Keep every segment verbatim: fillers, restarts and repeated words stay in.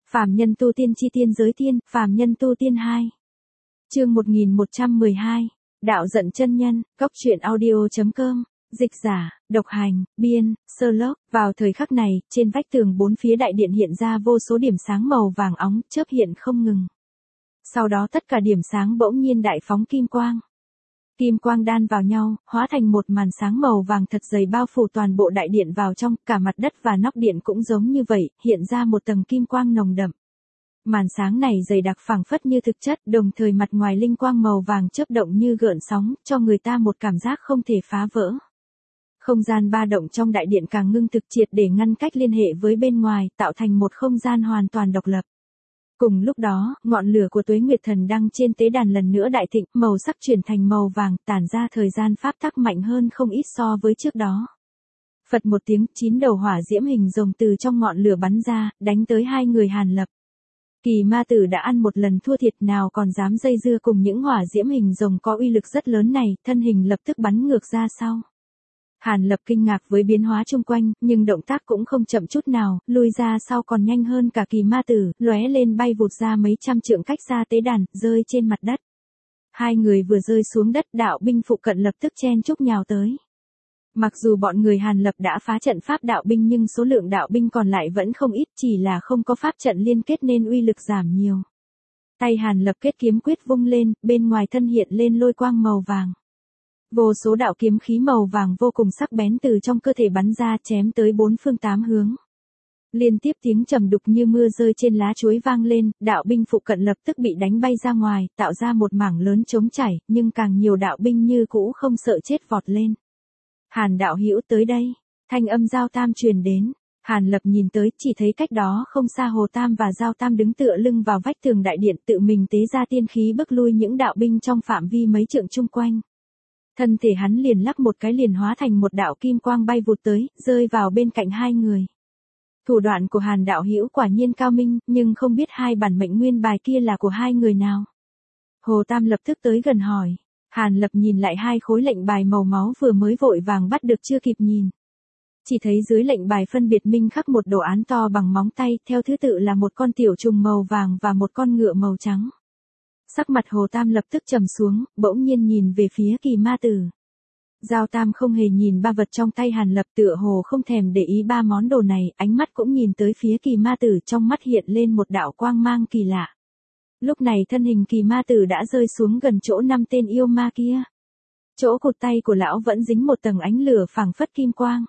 Phàm nhân tu tiên chi tiên giới tiên, phàm nhân tu tiên hai. Chương một nghìn một trăm mười hai. Đạo giận chân nhân, góc truyện audio chấm com, dịch giả, độc hành, biên, sơ lốc. Vào thời khắc này, trên vách tường bốn phía đại điện hiện ra vô số điểm sáng màu vàng óng, chớp hiện không ngừng. Sau đó tất cả điểm sáng bỗng nhiên đại phóng kim quang. Kim quang đan vào nhau, hóa thành một màn sáng màu vàng thật dày bao phủ toàn bộ đại điện vào trong, cả mặt đất và nóc điện cũng giống như vậy, hiện ra một tầng kim quang nồng đậm. Màn sáng này dày đặc phảng phất như thực chất, đồng thời mặt ngoài linh quang màu vàng chớp động như gợn sóng, cho người ta một cảm giác không thể phá vỡ. Không gian ba động trong đại điện càng ngưng thực triệt để ngăn cách liên hệ với bên ngoài, tạo thành một không gian hoàn toàn độc lập. Cùng lúc đó, ngọn lửa của Tuế Nguyệt Thần Đăng trên tế đàn lần nữa đại thịnh, màu sắc chuyển thành màu vàng, tản ra thời gian pháp tắc mạnh hơn không ít so với trước đó. Phật một tiếng, chín đầu hỏa diễm hình rồng từ trong ngọn lửa bắn ra, đánh tới hai người Hàn Lập. Kỳ ma tử đã ăn một lần thua thiệt, nào còn dám dây dưa cùng những hỏa diễm hình rồng có uy lực rất lớn này, thân hình lập tức bắn ngược ra sau. Hàn Lập kinh ngạc với biến hóa chung quanh, nhưng động tác cũng không chậm chút nào, lui ra sau còn nhanh hơn cả kỳ ma tử, lóe lên bay vụt ra mấy trăm trượng cách xa tế đàn, rơi trên mặt đất. Hai người vừa rơi xuống đất, đạo binh phụ cận lập tức chen chúc nhào tới. Mặc dù bọn người Hàn Lập đã phá trận pháp đạo binh nhưng số lượng đạo binh còn lại vẫn không ít, chỉ là không có pháp trận liên kết nên uy lực giảm nhiều. Tay Hàn Lập kết kiếm quyết vung lên, bên ngoài thân hiện lên lôi quang màu vàng. Vô số đạo kiếm khí màu vàng vô cùng sắc bén từ trong cơ thể bắn ra, chém tới bốn phương tám hướng. Liên tiếp tiếng trầm đục như mưa rơi trên lá chuối vang lên, đạo binh phụ cận lập tức bị đánh bay ra ngoài, tạo ra một mảng lớn trống chảy, nhưng càng nhiều đạo binh như cũ không sợ chết vọt lên. Hàn đạo hữu tới đây, thanh âm Giao Tam truyền đến. Hàn Lập nhìn tới, chỉ thấy cách đó không xa Hồ Tam và Giao Tam đứng tựa lưng vào vách tường đại điện, tự mình tế ra tiên khí bức lui những đạo binh trong phạm vi mấy trượng chung quanh. Thân thể hắn liền lắc một cái liền hóa thành một đạo kim quang bay vụt tới, rơi vào bên cạnh hai người. Thủ đoạn của Hàn đạo hữu quả nhiên cao minh, nhưng không biết hai bản mệnh nguyên bài kia là của hai người nào. Hồ Tam lập tức tới gần hỏi. Hàn Lập nhìn lại hai khối lệnh bài màu máu vừa mới vội vàng bắt được chưa kịp nhìn. Chỉ thấy dưới lệnh bài phân biệt minh khắc một đồ án to bằng móng tay, theo thứ tự là một con tiểu trùng màu vàng và một con ngựa màu trắng. Sắc mặt Hồ Tam lập tức trầm xuống, bỗng nhiên nhìn về phía kỳ ma tử. Giao Tam không hề nhìn ba vật trong tay Hàn Lập, tựa hồ không thèm để ý ba món đồ này, ánh mắt cũng nhìn tới phía kỳ ma tử, trong mắt hiện lên một đạo quang mang kỳ lạ. Lúc này thân hình kỳ ma tử đã rơi xuống gần chỗ năm tên yêu ma kia. Chỗ cụt tay của lão vẫn dính một tầng ánh lửa phảng phất kim quang.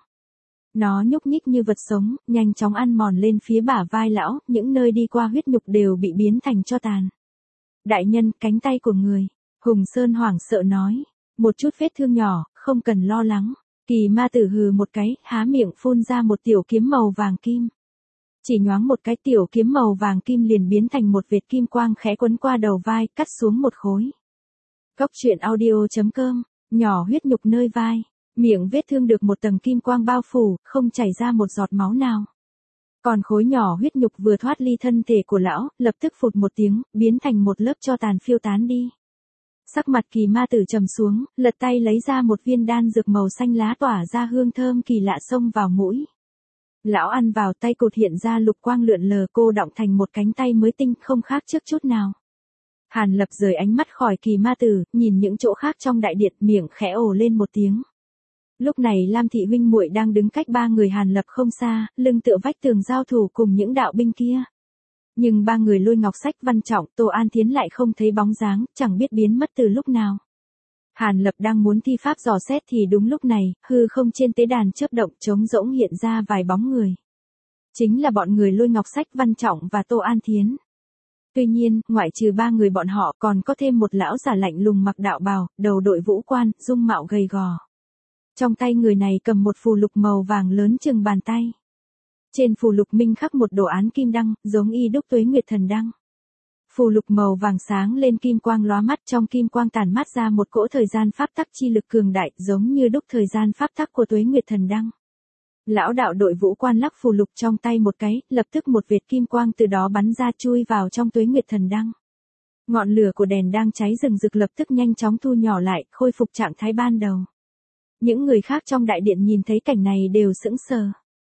Nó nhúc nhích như vật sống, nhanh chóng ăn mòn lên phía bả vai lão, những nơi đi qua huyết nhục đều bị biến thành tro tàn. Đại nhân, cánh tay của người. Hùng Sơn hoảng sợ nói. Một chút vết thương nhỏ, không cần lo lắng. Kỳ ma tử hừ một cái, há miệng phun ra một tiểu kiếm màu vàng kim. Chỉ nhoáng một cái, tiểu kiếm màu vàng kim liền biến thành một vệt kim quang khẽ quấn qua đầu vai, cắt xuống một khối. Góc truyện audio chấm com, nhỏ huyết nhục nơi vai, miệng vết thương được một tầng kim quang bao phủ, không chảy ra một giọt máu nào. Còn khối nhỏ huyết nhục vừa thoát ly thân thể của lão, lập tức phụt một tiếng, biến thành một lớp tro tàn phiêu tán đi. Sắc mặt kỳ ma tử trầm xuống, lật tay lấy ra một viên đan dược màu xanh lá tỏa ra hương thơm kỳ lạ xông vào mũi. Lão ăn vào, tay cụt hiện ra lục quang lượn lờ, cô đọng thành một cánh tay mới tinh, không khác trước chút nào. Hàn Lập rời ánh mắt khỏi kỳ ma tử, nhìn những chỗ khác trong đại điện, miệng khẽ ồ lên một tiếng. Lúc này Lam thị huynh muội đang đứng cách ba người Hàn Lập không xa, lưng tựa vách tường giao thủ cùng những đạo binh kia. Nhưng ba người Lôi Ngọc Sách, Văn Trọng, Tô An Thiến lại không thấy bóng dáng, chẳng biết biến mất từ lúc nào. Hàn Lập đang muốn thi pháp dò xét thì đúng lúc này, hư không trên tế đàn chớp động, trống rỗng hiện ra vài bóng người. Chính là bọn người Lôi Ngọc Sách, Văn Trọng và Tô An Thiến. Tuy nhiên, ngoại trừ ba người bọn họ còn có thêm một lão giả lạnh lùng mặc đạo bào, đầu đội vũ quan, dung mạo gầy gò. Trong tay người này cầm một phù lục màu vàng lớn chừng bàn tay. Trên phù lục minh khắc một đồ án kim đăng, giống y đúc Tuế Nguyệt Thần Đăng. Phù lục màu vàng sáng lên kim quang lóa mắt, trong kim quang tản mát ra một cỗ thời gian pháp tắc chi lực cường đại, giống như đúc thời gian pháp tắc của Tuế Nguyệt Thần Đăng. Lão đạo đội vũ quan lắc phù lục trong tay một cái, lập tức một vệt kim quang từ đó bắn ra chui vào trong Tuế Nguyệt Thần Đăng. Ngọn lửa của đèn đang cháy rừng rực lập tức nhanh chóng thu nhỏ lại, khôi phục trạng thái ban đầu. Những người khác trong đại điện nhìn thấy cảnh này đều sững sờ.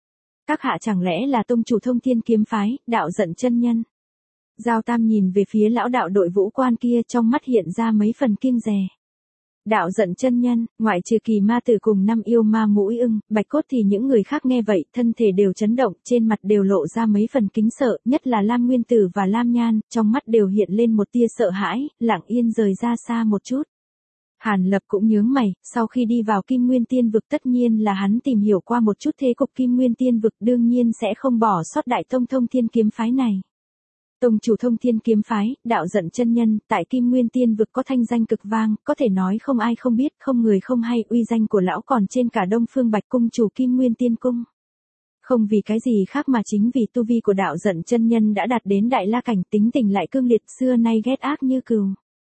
Các hạ chẳng lẽ là tông chủ Thông Thiên kiếm phái, Đạo Giận chân nhân? Giao Tam nhìn về phía lão đạo đội vũ quan kia, trong mắt hiện ra mấy phần kiêng dè. Đạo Giận chân nhân, ngoại trừ Kỳ Ma Tử cùng năm yêu ma Mũi Ưng, Bạch Cốt thì những người khác nghe vậy, thân thể đều chấn động, trên mặt đều lộ ra mấy phần kính sợ, nhất là Lam Nguyên Tử và Lam Nhan, trong mắt đều hiện lên một tia sợ hãi, lặng yên rời ra xa một chút. Hàn Lập cũng nhướng mày, sau khi đi vào Kim Nguyên Tiên vực tất nhiên là hắn tìm hiểu qua một chút thế cục Kim Nguyên Tiên vực, đương nhiên sẽ không bỏ sót đại tông Thông Thiên kiếm phái này. Tông chủ Thông Thiên kiếm phái, Đạo Giận chân nhân, tại Kim Nguyên Tiên vực có thanh danh cực vang, có thể nói không ai không biết, không người không hay, uy danh của lão còn trên cả Đông Phương Bạch cung chủ Kim Nguyên Tiên cung. Không vì cái gì khác mà chính vì tu vi của Đạo Giận chân nhân đã đạt đến đại la cảnh, tính tình lại cương liệt, xưa nay ghét ác như cừu.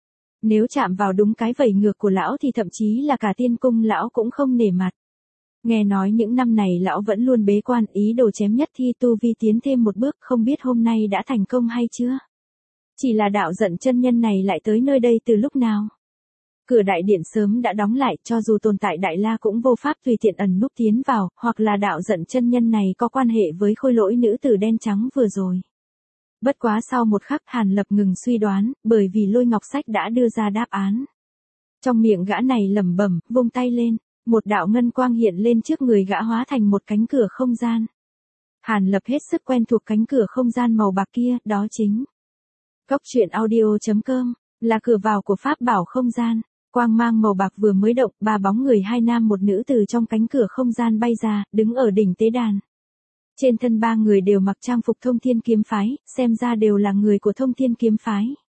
Nếu chạm vào đúng cái vẩy ngược của lão thì thậm chí là cả tiên cung lão cũng không nể mặt. Nghe nói những năm này lão vẫn luôn bế quan, ý đồ chém nhất thi tu vi tiến thêm một bước, không biết hôm nay đã thành công hay chưa. Chỉ là Đạo Giận chân nhân này lại tới nơi đây từ lúc nào? Cửa đại điện sớm đã đóng lại, cho dù tồn tại đại la cũng vô pháp tùy tiện ẩn núp tiến vào, hoặc là Đạo Giận chân nhân này có quan hệ với khôi lỗi nữ tử đen trắng vừa rồi. Bất quá sau một khắc Hàn Lập ngừng suy đoán, bởi vì Lôi Ngọc Sách đã đưa ra đáp án. Trong miệng gã này lẩm bẩm, vung tay lên, một đạo ngân quang hiện lên trước người gã hóa thành một cánh cửa không gian. Hàn Lập hết sức quen thuộc cánh cửa không gian màu bạc kia, đó chính Cốc truyện audio chấm com, là cửa vào của pháp bảo không gian. Quang mang màu bạc vừa mới động, ba bóng người hai nam một nữ từ trong cánh cửa không gian bay ra, đứng ở đỉnh tế đàn. Trên thân ba người đều mặc trang phục Thông Thiên kiếm phái, xem ra đều là người của Thông Thiên kiếm phái.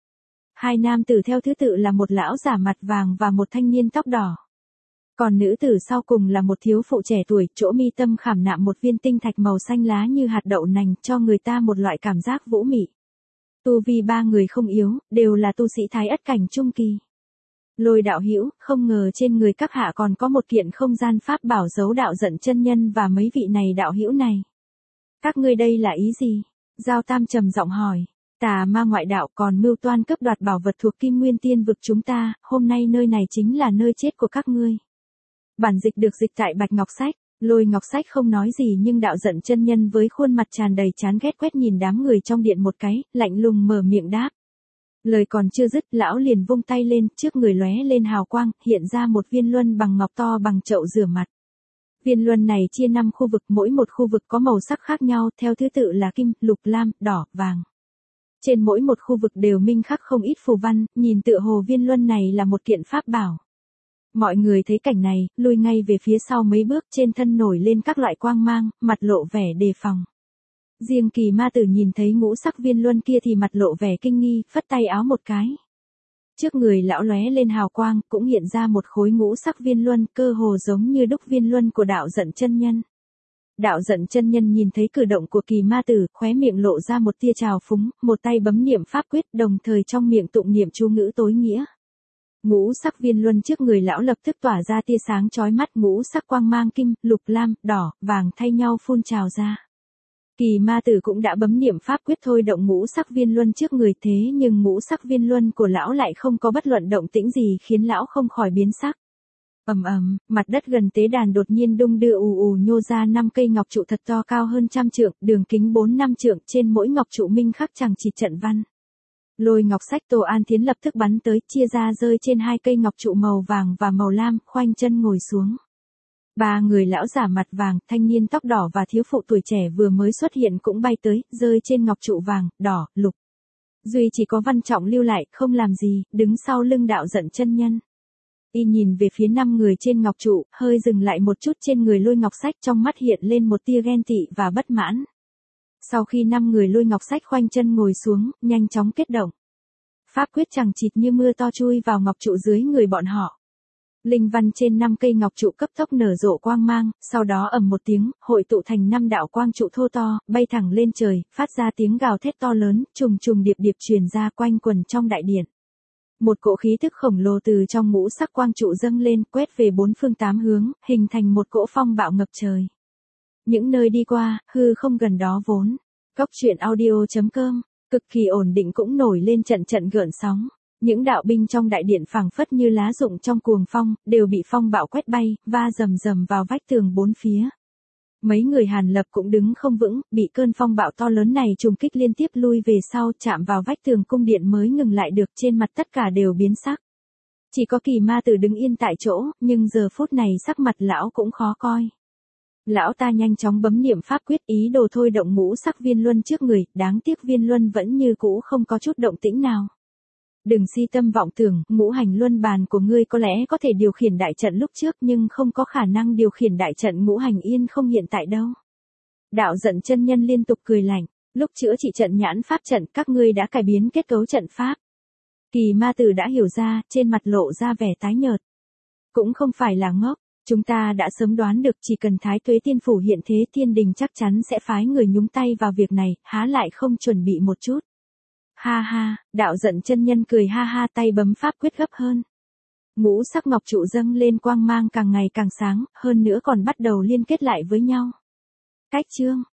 Hai nam tử theo thứ tự là một lão giả mặt vàng và một thanh niên tóc đỏ. Còn nữ tử sau cùng là một thiếu phụ trẻ tuổi, chỗ mi tâm khảm nạm một viên tinh thạch màu xanh lá như hạt đậu nành, cho người ta một loại cảm giác vũ mị. Tu vi ba người không yếu, đều là tu sĩ thái ất cảnh trung kỳ. Lôi đạo hữu, không ngờ trên người các hạ còn có một kiện không gian pháp bảo giấu Đạo Giận chân nhân và mấy vị này đạo hữu này. Các ngươi đây là ý gì? Giao Tam trầm giọng hỏi. Tà ma ngoại đạo còn mưu toan cướp đoạt bảo vật thuộc Kim Nguyên Tiên vực chúng ta, hôm nay nơi này chính là nơi chết của các ngươi. Bản dịch được dịch tại Bạch Ngọc Sách. Lôi Ngọc Sách không nói gì nhưng Đạo Giận chân nhân với khuôn mặt tràn đầy chán ghét quét nhìn đám người trong điện một cái, lạnh lùng mở miệng đáp. Lời còn chưa dứt, lão liền vung tay lên, trước người lóe lên hào quang, hiện ra một viên luân bằng ngọc to bằng chậu rửa mặt. Viên luân này chia năm khu vực, mỗi một khu vực có màu sắc khác nhau, theo thứ tự là kim, lục, lam, đỏ, vàng. Trên mỗi một khu vực đều minh khắc không ít phù văn, nhìn tựa hồ viên luân này là một kiện pháp bảo. Mọi người thấy cảnh này, lùi ngay về phía sau mấy bước, trên thân nổi lên các loại quang mang, mặt lộ vẻ đề phòng. Riêng Kỳ Ma Tử nhìn thấy ngũ sắc viên luân kia thì mặt lộ vẻ kinh nghi, phất tay áo một cái. Trước người lão lóe lên hào quang, cũng hiện ra một khối ngũ sắc viên luân, cơ hồ giống như đúc viên luân của Đạo Giận chân nhân. Đạo Giận chân nhân nhìn thấy cử động của Kỳ Ma Tử, khóe miệng lộ ra một tia trào phúng, một tay bấm niệm pháp quyết, đồng thời trong miệng tụng niệm chú ngữ tối nghĩa. Ngũ sắc viên luân trước người lão lập tức tỏa ra tia sáng chói mắt, ngũ sắc quang mang kim, lục, lam, đỏ, vàng thay nhau phun trào ra. Kỳ Ma Tử cũng đã bấm niệm pháp quyết thôi động ngũ sắc viên luân trước người, thế nhưng ngũ sắc viên luân của lão lại không có bất luận động tĩnh gì khiến lão không khỏi biến sắc. Ầm ầm, mặt đất gần tế đàn đột nhiên đung đưa ù ù nhô ra năm cây ngọc trụ thật to cao hơn trăm trượng, đường kính bốn năm trượng, trên mỗi ngọc trụ minh khắc chằng chịt trận văn. Lôi Ngọc Sách Tô An Thiến lập tức bắn tới, chia ra rơi trên hai cây ngọc trụ màu vàng và màu lam, khoanh chân ngồi xuống. Ba người lão giả mặt vàng, thanh niên tóc đỏ và thiếu phụ tuổi trẻ vừa mới xuất hiện cũng bay tới, rơi trên ngọc trụ vàng, đỏ, lục. Duy chỉ có Văn Trọng lưu lại, không làm gì, đứng sau lưng Đạo Giận chân nhân. Y nhìn về phía năm người trên ngọc trụ, hơi dừng lại một chút trên người Lôi Ngọc Sách, trong mắt hiện lên một tia ghen tị và bất mãn. Sau khi năm người Lôi Ngọc Sách khoanh chân ngồi xuống, nhanh chóng kết động. Pháp quyết chằng chịt như mưa to chui vào ngọc trụ dưới người bọn họ. Linh văn trên năm cây ngọc trụ cấp tốc nở rộ quang mang, sau đó ầm một tiếng, hội tụ thành năm đạo quang trụ thô to, bay thẳng lên trời, phát ra tiếng gào thét to lớn, trùng trùng điệp điệp truyền ra quanh quần trong đại điện. Một cỗ khí tức khổng lồ từ trong ngũ sắc quang trụ dâng lên, quét về bốn phương tám hướng, hình thành một cỗ phong bạo ngập trời. Những nơi đi qua, hư không gần đó vốn. Cốc truyện audio chấm com, cực kỳ ổn định cũng nổi lên trận trận gợn sóng. Những đạo binh trong đại điện phảng phất như lá rụng trong cuồng phong, đều bị phong bạo quét bay, va rầm rầm vào vách tường bốn phía. Mấy người Hàn Lập cũng đứng không vững, bị cơn phong bạo to lớn này trùng kích liên tiếp lui về sau, chạm vào vách tường cung điện mới ngừng lại được, trên mặt tất cả đều biến sắc. Chỉ có Kỳ Ma Tử đứng yên tại chỗ, nhưng giờ phút này sắc mặt lão cũng khó coi. Lão ta nhanh chóng bấm niệm pháp quyết, ý đồ thôi động ngũ sắc viên luân trước người, đáng tiếc viên luân vẫn như cũ không có chút động tĩnh nào. Đừng si tâm vọng tưởng, ngũ hành luân bàn của ngươi có lẽ có thể điều khiển đại trận lúc trước nhưng không có khả năng điều khiển đại trận ngũ hành yên không hiện tại đâu. Đạo Giận chân nhân liên tục cười lạnh, lúc chữa trị trận nhãn pháp trận các ngươi đã cải biến kết cấu trận pháp. Kỳ Ma Tử đã hiểu ra, trên mặt lộ ra vẻ tái nhợt. Cũng không phải là ngốc, chúng ta đã sớm đoán được chỉ cần Thái Tuế Tiên Phủ hiện thế thiên đình chắc chắn sẽ phái người nhúng tay vào việc này, há lại không chuẩn bị một chút. Ha ha, Đạo Giận chân nhân cười ha ha, tay bấm pháp quyết gấp hơn. Ngũ sắc ngọc trụ dâng lên quang mang càng ngày càng sáng, hơn nữa còn bắt đầu liên kết lại với nhau. Cách chương